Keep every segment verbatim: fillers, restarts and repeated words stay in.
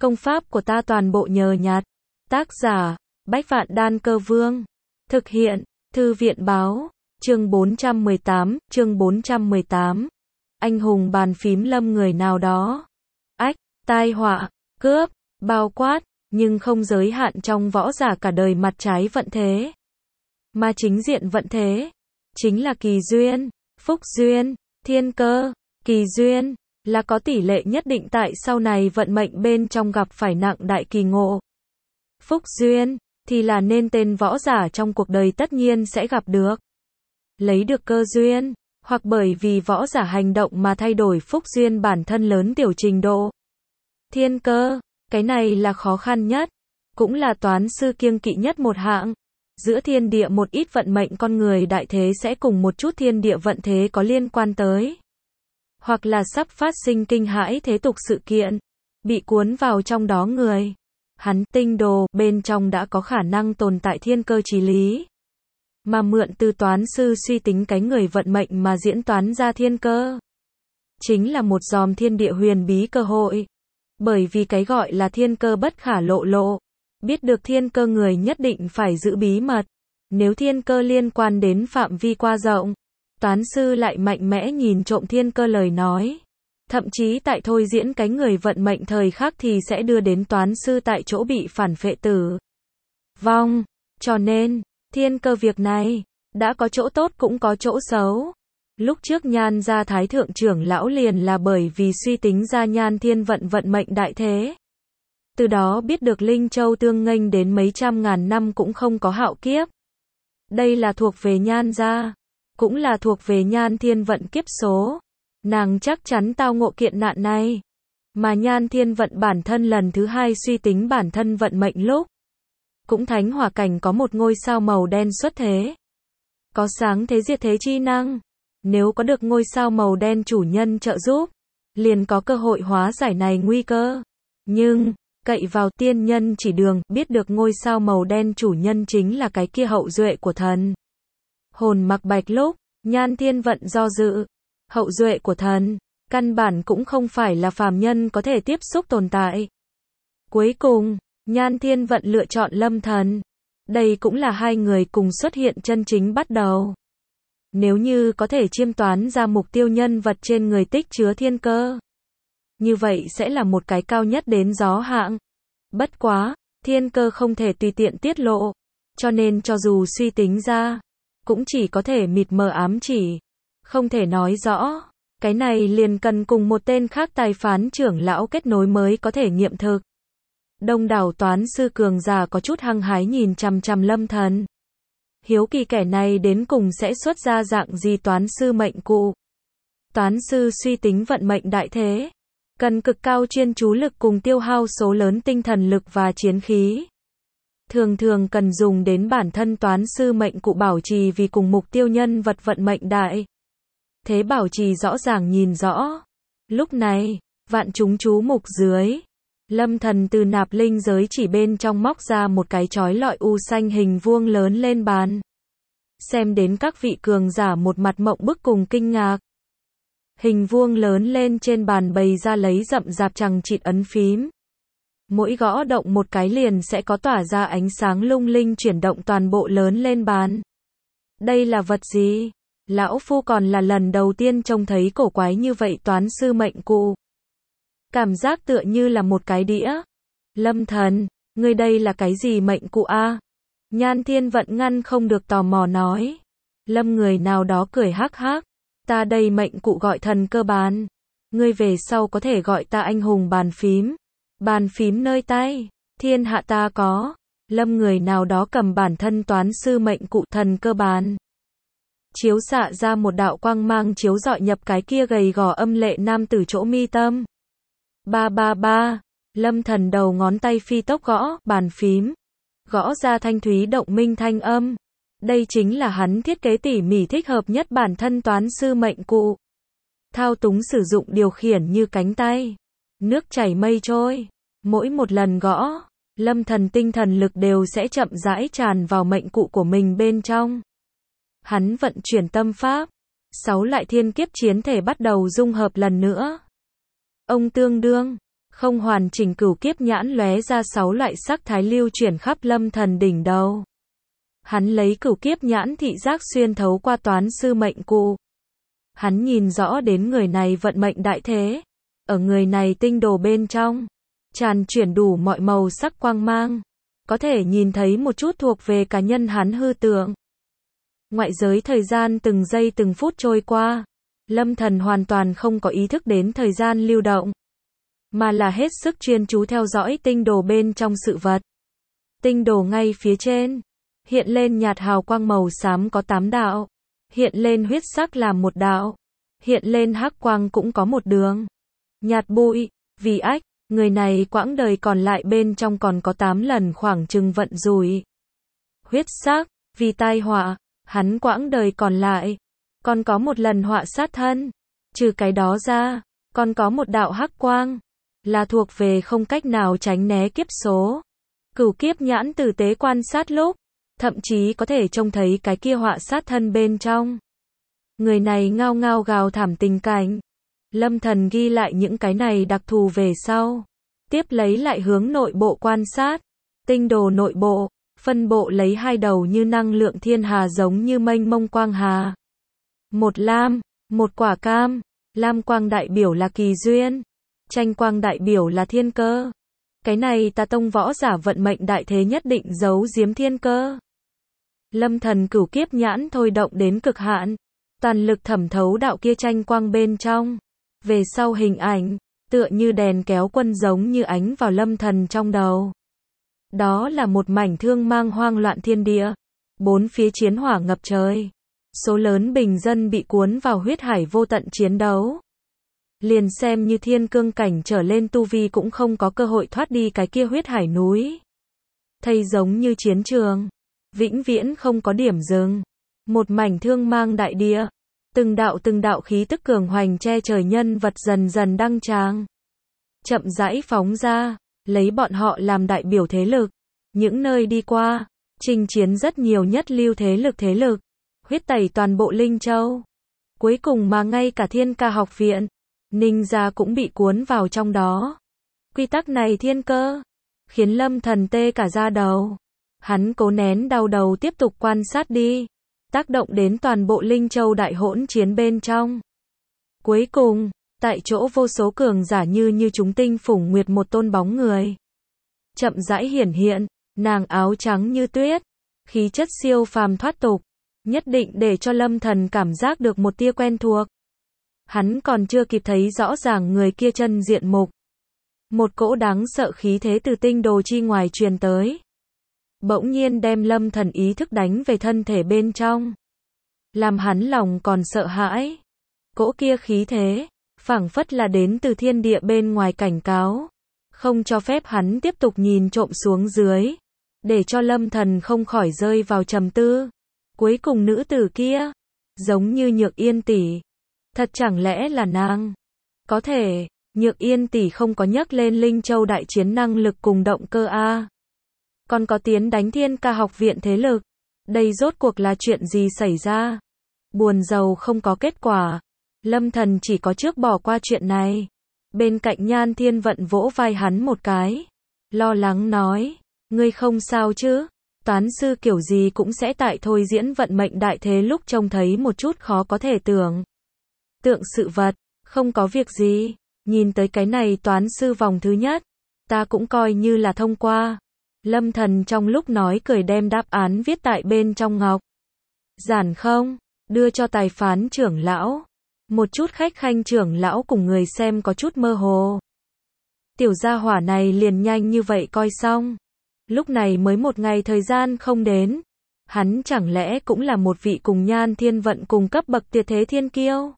Công pháp của ta toàn bộ nhờ nhặt. Tác giả, Bách Vạn Đan Cơ Vương. Thực hiện, Thư viện Báo. Chương bốn trăm mười tám, chương bốn trăm mười tám. Anh hùng bàn phím lâm người nào đó. Ách, tai họa, cướp, bao quát, nhưng không giới hạn trong võ giả cả đời mặt trái vận thế. Mà chính diện vận thế, chính là kỳ duyên, phúc duyên, thiên cơ. Kỳ duyên, là có tỷ lệ nhất định tại sau này vận mệnh bên trong gặp phải nặng đại kỳ ngộ. Phúc duyên, thì là nên tên võ giả trong cuộc đời tất nhiên sẽ gặp được. Lấy được cơ duyên, hoặc bởi vì võ giả hành động mà thay đổi phúc duyên bản thân lớn tiểu trình độ. Thiên cơ, cái này là khó khăn nhất, cũng là toán sư kiêng kỵ nhất một hạng. Giữa thiên địa một ít vận mệnh con người đại thế sẽ cùng một chút thiên địa vận thế có liên quan tới. Hoặc là sắp phát sinh kinh hãi thế tục sự kiện, bị cuốn vào trong đó người. Hắn tinh đồ, bên trong đã có khả năng tồn tại thiên cơ chí lý. Mà mượn từ toán sư suy tính cái người vận mệnh mà diễn toán ra thiên cơ. Chính là một dòm thiên địa huyền bí cơ hội. Bởi vì cái gọi là thiên cơ bất khả lộ lộ. Biết được thiên cơ người nhất định phải giữ bí mật. Nếu thiên cơ liên quan đến phạm vi quá rộng, toán sư lại mạnh mẽ nhìn trộm thiên cơ lời nói. Thậm chí tại thôi diễn cái người vận mệnh thời khắc thì sẽ đưa đến toán sư tại chỗ bị phản phệ tử vong. Cho nên, thiên cơ việc này, đã có chỗ tốt cũng có chỗ xấu. Lúc trước Nhan gia thái thượng trưởng lão liền là bởi vì suy tính ra Nhan thiên vận vận mệnh đại thế. Từ đó biết được Linh Châu tương nghênh đến mấy trăm ngàn năm cũng không có hạo kiếp. Đây là thuộc về Nhan gia, cũng là thuộc về Nhan thiên vận kiếp số. Nàng chắc chắn tao ngộ kiện nạn này. Mà Nhan thiên vận bản thân lần thứ hai suy tính bản thân vận mệnh lúc. Cũng thánh hỏa cảnh có một ngôi sao màu đen xuất thế. Có sáng thế diệt thế chi năng. Nếu có được ngôi sao màu đen chủ nhân trợ giúp, liền có cơ hội hóa giải này nguy cơ. Nhưng, cậy vào tiên nhân chỉ đường, biết được ngôi sao màu đen chủ nhân chính là cái kia hậu duệ của thần. Hồn mặc bạch lúc, Nhan thiên vận do dự. Hậu duệ của thần, căn bản cũng không phải là phàm nhân có thể tiếp xúc tồn tại. Cuối cùng, Nhan thiên vận lựa chọn Lâm Thần. Đây cũng là hai người cùng xuất hiện chân chính bắt đầu. Nếu như có thể chiêm toán ra mục tiêu nhân vật trên người tích chứa thiên cơ, như vậy sẽ là một cái cao nhất đến gió hạng. Bất quá, thiên cơ không thể tùy tiện tiết lộ, cho nên cho dù suy tính ra, cũng chỉ có thể mịt mờ ám chỉ, không thể nói rõ. Cái này liền cần cùng một tên khác tài phán trưởng lão kết nối mới có thể nghiệm thực. Đông đảo toán sư cường giả có chút hăng hái nhìn chằm chằm Lâm Thần. Hiếu kỳ kẻ này đến cùng sẽ xuất ra dạng gì toán sư mệnh cụ. Toán sư suy tính vận mệnh đại thế, cần cực cao chuyên chú lực cùng tiêu hao số lớn tinh thần lực và chiến khí. Thường thường cần dùng đến bản thân toán sư mệnh cụ bảo trì vì cùng mục tiêu nhân vật vận mệnh đại thế bảo trì rõ ràng nhìn rõ. Lúc này, vạn chúng chú mục dưới, Lâm Thần từ nạp linh giới chỉ bên trong móc ra một cái chói lọi u xanh hình vuông lớn lên bàn. Xem đến các vị cường giả một mặt mộng bức cùng kinh ngạc. Hình vuông lớn lên trên bàn bày ra lấy rậm rạp chằng chịt ấn phím. Mỗi gõ động một cái liền sẽ có tỏa ra ánh sáng lung linh chuyển động toàn bộ lớn lên bàn. Đây là vật gì? Lão phu còn là lần đầu tiên trông thấy cổ quái như vậy toán sư mệnh cụ. Cảm giác tựa như là một cái đĩa. Lâm Thần, ngươi đây là cái gì mệnh cụ a? Nhan thiên vận ngăn không được tò mò nói. Lâm người nào đó cười hắc hắc. Ta đây mệnh cụ gọi thần cơ bàn. Ngươi về sau có thể gọi ta anh hùng bàn phím. Bàn phím nơi tay, thiên hạ ta có. Lâm người nào đó cầm bản thân toán sư mệnh cụ thần cơ bàn. Chiếu xạ ra một đạo quang mang chiếu rọi nhập cái kia gầy gò âm lệ nam tử chỗ mi tâm. Ba ba ba, Lâm Thần đầu ngón tay phi tốc gõ bàn phím, gõ ra thanh thúy động minh thanh âm. Đây chính là hắn thiết kế tỉ mỉ thích hợp nhất bản thân toán sư mệnh cụ. Thao túng sử dụng điều khiển như cánh tay, nước chảy mây trôi. Mỗi một lần gõ, Lâm Thần tinh thần lực đều sẽ chậm rãi tràn vào mệnh cụ của mình bên trong. Hắn vận chuyển tâm pháp, sáu lại thiên kiếp chiến thể bắt đầu dung hợp lần nữa. Ông tương đương, Không hoàn chỉnh cửu kiếp nhãn lóe ra sáu loại sắc thái lưu chuyển khắp Lâm Thần đỉnh đầu. Hắn lấy cửu kiếp nhãn thị giác xuyên thấu qua toán sư mệnh cụ. Hắn nhìn rõ đến người này vận mệnh đại thế. Ở người này tinh đồ bên trong, tràn chuyển đủ mọi màu sắc quang mang. Có thể nhìn thấy một chút thuộc về cá nhân hắn hư tượng. Ngoại giới thời gian từng giây từng phút trôi qua. Lâm Thần hoàn toàn không có ý thức đến thời gian lưu động. Mà là hết sức chuyên chú theo dõi tinh đồ bên trong sự vật. Tinh đồ ngay phía trên. Hiện lên nhạt hào quang màu xám có tám đạo. Hiện lên huyết sắc là một đạo. Hiện lên hắc quang cũng có một đường. Nhạt bụi, vì ách, người này quãng đời còn lại bên trong còn có tám lần khoảng chừng vận rủi. Huyết sắc, vì tai họa, hắn quãng đời còn lại. Còn có một lần họa sát thân. Trừ cái đó ra, còn có một đạo hắc quang. Là thuộc về không cách nào tránh né kiếp số. Cửu kiếp nhãn tử tế quan sát lúc. Thậm chí có thể trông thấy cái kia họa sát thân bên trong. Người này ngao ngao gào thảm tình cảnh. Lâm Thần ghi lại những cái này đặc thù về sau. Tiếp lấy lại hướng nội bộ quan sát. Tinh đồ nội bộ, phân bộ lấy hai đầu như năng lượng thiên hà giống như mênh mông quang hà. Một lam, một quả cam. Lam quang đại biểu là kỳ duyên. Chanh quang đại biểu là thiên cơ. Cái này ta tông võ giả vận mệnh đại thế nhất định giấu giếm thiên cơ. Lâm Thần cửu kiếp nhãn thôi động đến cực hạn. Toàn lực thẩm thấu đạo kia chanh quang bên trong. Về sau hình ảnh, tựa như đèn kéo quân giống như ánh vào Lâm Thần trong đầu. Đó là một mảnh thương mang hoang loạn thiên địa. Bốn phía chiến hỏa ngập trời. Số lớn bình dân bị cuốn vào huyết hải vô tận chiến đấu. Liền xem như thiên cương cảnh trở lên tu vi cũng không có cơ hội thoát đi cái kia huyết hải núi. Thây giống như chiến trường. Vĩnh viễn không có điểm dừng. Một mảnh thương mang đại địa. Từng đạo từng đạo khí tức cường hoành che trời nhân vật dần dần đăng tràng. Chậm rãi phóng ra, lấy bọn họ làm đại biểu thế lực. Những nơi đi qua, chinh chiến rất nhiều nhất lưu thế lực thế lực. Huyết tẩy toàn bộ Linh Châu. Cuối cùng mà ngay cả Thiên Ca học viện, Ninh gia cũng bị cuốn vào trong đó. Quy tắc này thiên cơ, khiến Lâm Thần tê cả da đầu. Hắn cố nén đau đầu tiếp tục quan sát đi. Tác động đến toàn bộ Linh Châu đại hỗn chiến bên trong. Cuối cùng, tại chỗ vô số cường giả như như chúng tinh phủng nguyệt một tôn bóng người. Chậm rãi hiển hiện, nàng áo trắng như tuyết, khí chất siêu phàm thoát tục, nhất định để cho Lâm Thần cảm giác được một tia quen thuộc. Hắn còn chưa kịp thấy rõ ràng người kia chân diện mục. Một cỗ đáng sợ khí thế từ tinh đồ chi ngoài truyền tới. Bỗng nhiên đem Lâm Thần ý thức đánh về thân thể bên trong. Làm hắn lòng còn sợ hãi. Cỗ kia khí thế, phảng phất là đến từ thiên địa bên ngoài cảnh cáo. Không cho phép hắn tiếp tục nhìn trộm xuống dưới. Để cho Lâm Thần không khỏi rơi vào trầm tư. Cuối cùng nữ tử kia, giống như Nhược Yên tỷ. Thật chẳng lẽ là nàng? Có thể, Nhược Yên tỷ không có nhắc lên Linh Châu đại chiến năng lực cùng động cơ a. Còn có tiến đánh Thiên Ca học viện thế lực. Đây rốt cuộc là chuyện gì xảy ra? Buồn rầu không có kết quả. Lâm Thần chỉ có trước bỏ qua chuyện này. Bên cạnh Nhan Thiên Vận vỗ vai hắn một cái. Lo lắng nói. Ngươi không sao chứ? Toán sư kiểu gì cũng sẽ tại thôi diễn vận mệnh đại thế lúc trông thấy một chút khó có thể tưởng. Tượng sự vật. Không có việc gì. Nhìn tới cái này toán sư vòng thứ nhất. Ta cũng coi như là thông qua. Lâm Thần trong lúc nói cười đem đáp án viết tại bên trong ngọc. Giản không? Đưa cho tài phán trưởng lão. Một chút khách khanh trưởng lão cùng người xem có chút mơ hồ. Tiểu gia hỏa này liền nhanh như vậy coi xong. Lúc này mới một ngày thời gian không đến. Hắn chẳng lẽ cũng là một vị cùng Nhan Thiên Vận cùng cấp bậc tuyệt thế thiên kiêu?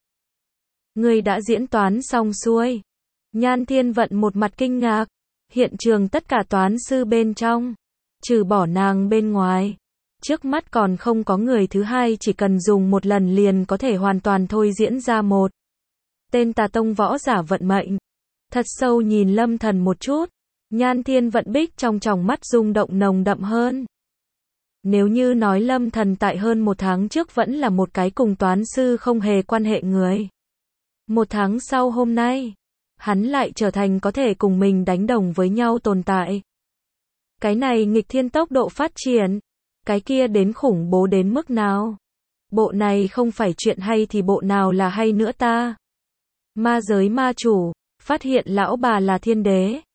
Người đã diễn toán xong xuôi. Nhan Thiên Vận một mặt kinh ngạc. Hiện trường tất cả toán sư bên trong, trừ bỏ nàng bên ngoài. Trước mắt còn không có người thứ hai, chỉ cần dùng một lần liền có thể hoàn toàn thôi diễn ra một tên tà tông võ giả vận mệnh. Thật sâu nhìn Lâm Thần một chút, Nhan Thiên Vận bích trong tròng mắt rung động nồng đậm hơn. Nếu như nói Lâm Thần tại hơn một tháng trước vẫn là một cái cùng toán sư không hề quan hệ người. Một tháng sau hôm nay, hắn lại trở thành có thể cùng mình đánh đồng với nhau tồn tại. Cái này nghịch thiên tốc độ phát triển, cái kia đến khủng bố đến mức nào? Bộ này không phải chuyện hay thì bộ nào là hay nữa ta? Ma giới ma chủ, phát hiện lão bà là thiên đế.